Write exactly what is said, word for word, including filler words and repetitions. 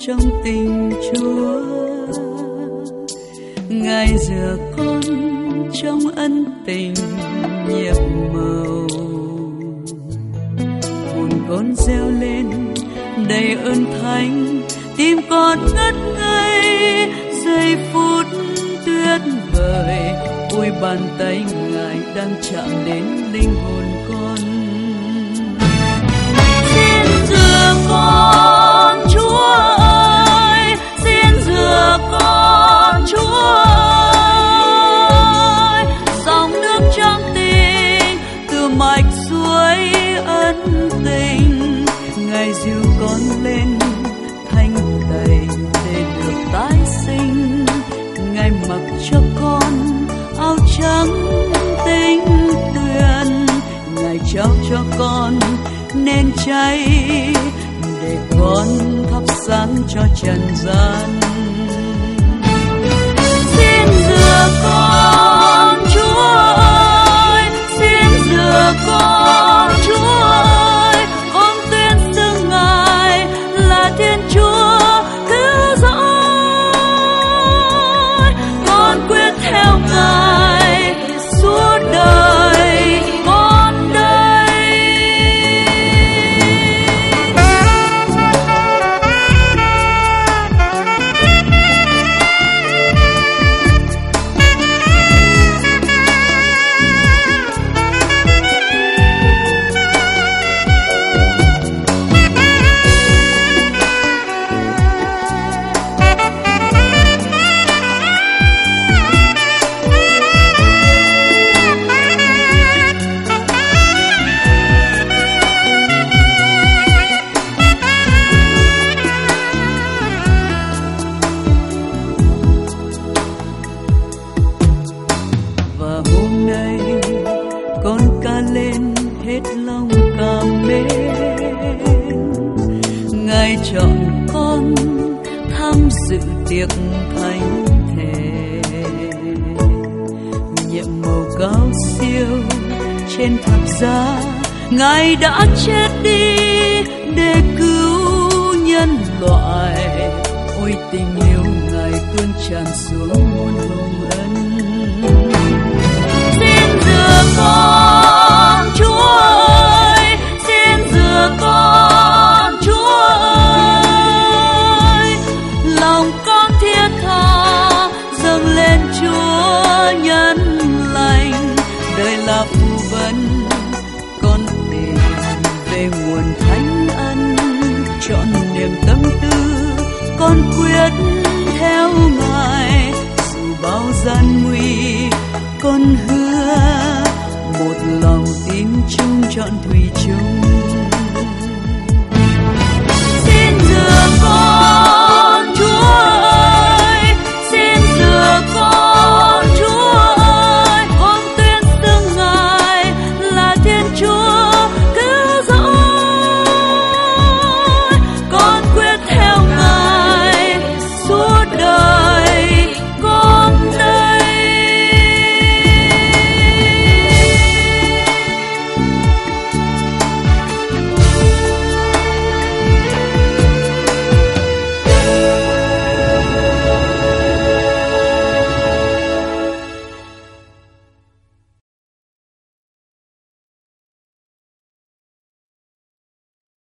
trong tình Chúa. Ngài rửa con trong ân tình nhiệm màu, hồn con reo lên đầy ơn thánh, tim con ngất ngây giây phút tuyệt vời. Ôi bàn tay Ngài đang chạm đến linh hồn con. Xin rửa con Chúa ơi, xin rửa con Chúa ơi, dòng nước trong tình từ mạch suối ân tình. Ngài dìu con lên thanh tẩy để được tái sinh. Ngài mặc cho con áo trắng tinh tuyền, Ngài trao cho con nến cháy để con thắp sáng cho trần gian. Xin rửa con Chúa ơi, xin rửa con Chúa ơi, con tuyên xưng Ngài là Thiên Chúa cứu rỗi. Con quyết theo Ngài suốt đời con đây. Chọn con tham dự tiệc thánh thể, nhiệm màu cao siêu trên thập giá. Ngài đã chết đi để cứu nhân loại. Ôi tình yêu Ngài tuôn tràn xuống muôn hồng ân. Xin rửa con Chúa ơi, xin rửa con Chúa ơi, lòng con thiết tha dâng lên Chúa nhân lành. Đời là phù vân, con tìm về nguồn thánh ân, chọn niềm tâm tư con quyết theo Ngài. Dù bao gian nguy con hứa một lòng tin chung trọn thủy chung.